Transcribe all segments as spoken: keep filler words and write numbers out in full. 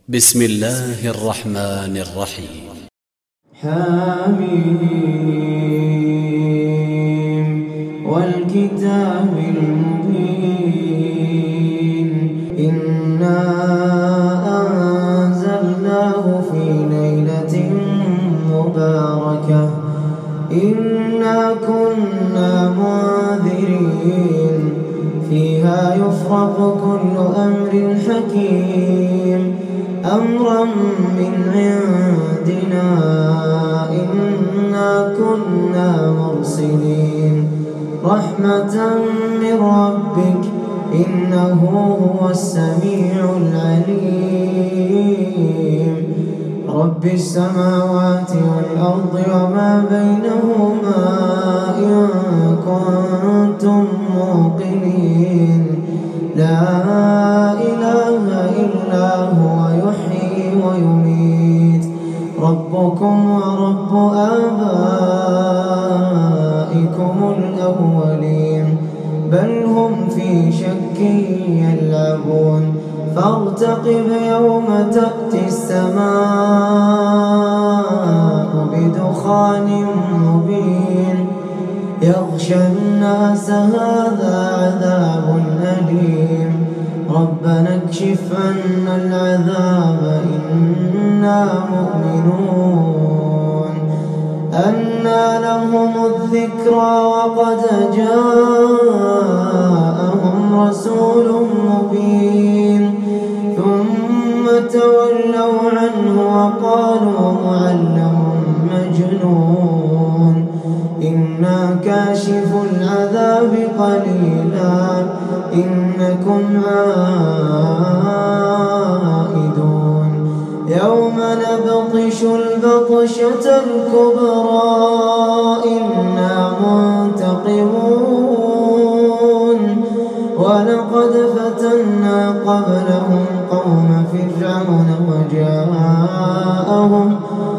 بسم الله الرحمن الرحيم. حميم والكتاب المبين إنا أنزلناه في ليلة مباركة إنا كنا منذرين فيها يفرق كل أمر حكيم أمرا من عندنا إنا كنا مرسلين رحمة من ربك إنه هو السميع العليم رب السماوات والأرض وما بينهما إن كنتم موقنين لا إله إلا هو يحيي ويميت ربكم ورب آبائكم الأولين بل هم في شك يلعبون فارتقب يوم تأتي السماء بدخان مبين يغشى الناس هذا عذاب أليم ربنا اكشف عنا العذاب إنا مؤمنون أنى لهم الذكرى وقد جاءهم رسول مبين ثم تولوا عنه وقالوا معلم مجنون إنا كاشف العذاب قليلا إنكم عائدون يوم نبطش البطشة الكبرى إنا منتقمون ولقد فتنا قبلهم قوم فرعون وجاءهم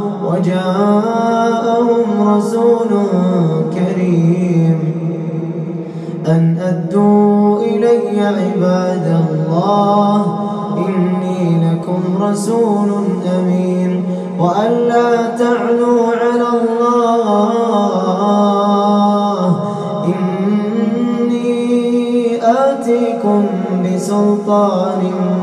وجاءهم رسول كريم أن أدوا إلي عباد الله إني لكم رسول أمين وأن لا تعلوا على الله إني آتيكم بسلطان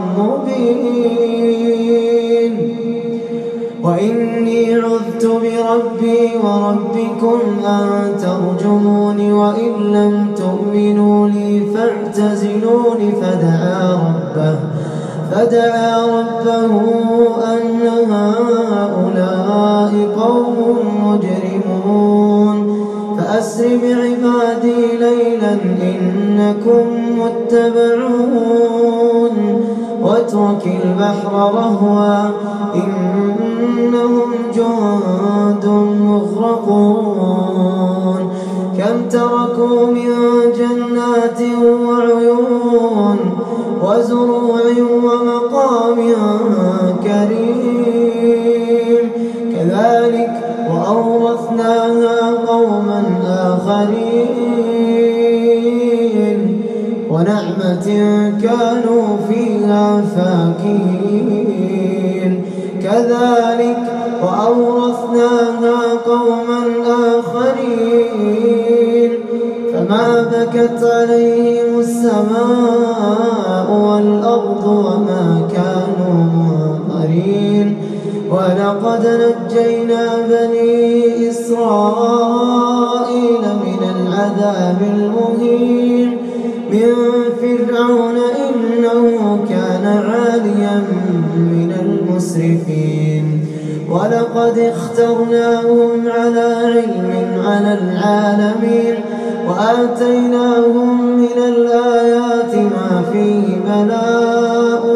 مبين وإني عذت بربي وربكم أن ترجمون وإن لم تؤمنوا لي فاعتزلون فدعا ربه فدعا ربه أن هؤلاء قوم مجرمون فأسر بعبادي ليلا إنكم متبعون واترك البحر رهوا إنهم جند مغرقون كم تركوا من جنات وعيون وزروع ومقام كريم كذلك وأورثناها قوما آخرين ونعمة كانوا فيها فاكهين كذلك وأورثناها قوما آخرين فما بكت عليهم السماء والأرض وما كانوا منظرين ولقد نجينا بني إسرائيل من العذاب المهين من فرعون إنه كان عاليا من المسرفين ولقد اخترناهم على علم على العالمين وآتيناهم من الآيات ما فيه بلاء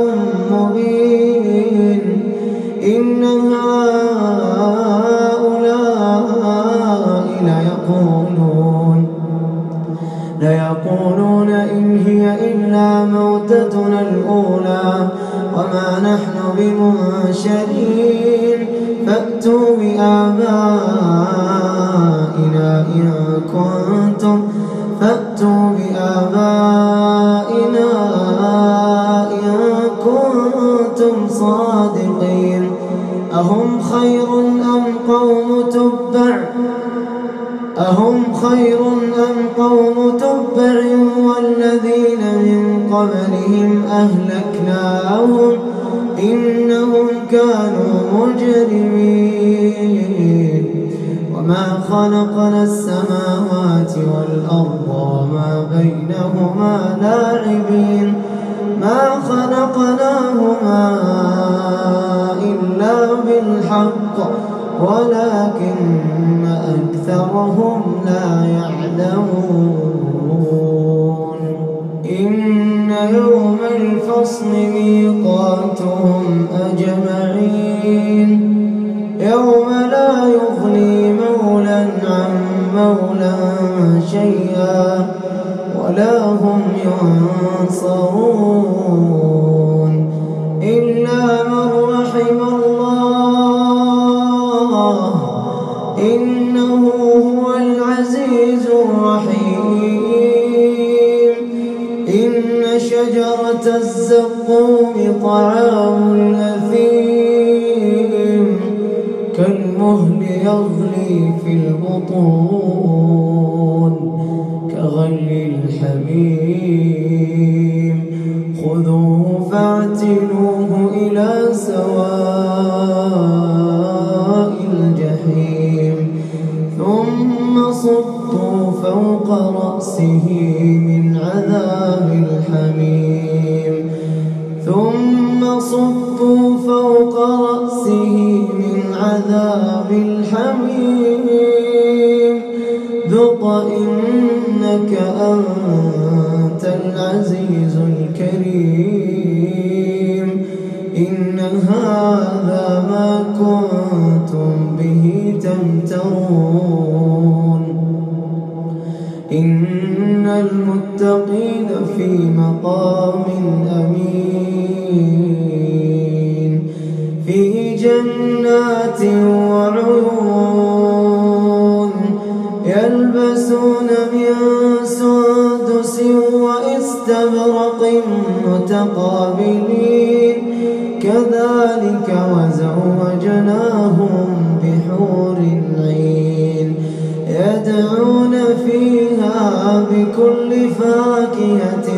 مبين إن هؤلاء ليقولون ليقولون إن هي إلا موتتنا الأولى وما نحن بمنشرين فأتوا بآبائنا إن كنتم فأتوا بآبائنا إن كنتم صادقين أهم خير أم قوم تبع أهم خير أم قوم تبع والذين من قبلهم أهلكناهم إنهم كانوا مجرمين وما خلقنا السماوات والأرض وما بينهما لاعبين ما خلقناهما إلا بالحق ولكن أكثرهم لا يعلمون إن يوم الفصل ميقاتهم أجمعين يوم لا يغني مولى عن مولى شيئا ولا هم ينصرون إلا من رحم الله إنه هو العزيز الرحيم إن شجرة الزقوم طعام الأثيم كالمهل يغلي في البطون كغلي الحميم خذوه فاعتلوه إلى سواء الجحيم ثم صبوا فوق رأسه من عذاب الحميم ثم صبوا فوق رأسه من عذاب الحميم ذق إنك أنت العزيز الكريم إن هذا ما كنتم به تمترون إن المتقين في مقام أمين في جنات وعيون يلبسون من سندس وإستبرق متقابلين كذلك وزوجناهم بحور عين يدعون فيها بكل فاكهة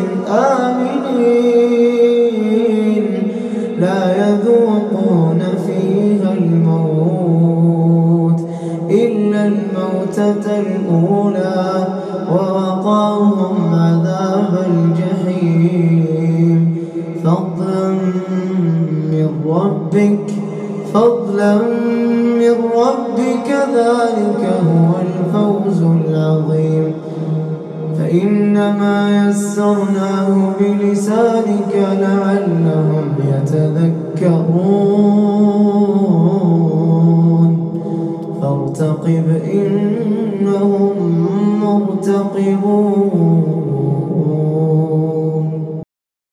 آمنين لا يذوقون فيها الموت إلا الموتة الأولى ووقاهم عذاب الجحيم فضلا من ربك فضلا من ربك ذلك هو الفوز العظيم فإنما يسرناه بلسانك لعلهم يتذكرون فارتقب إنهم مرتقبون.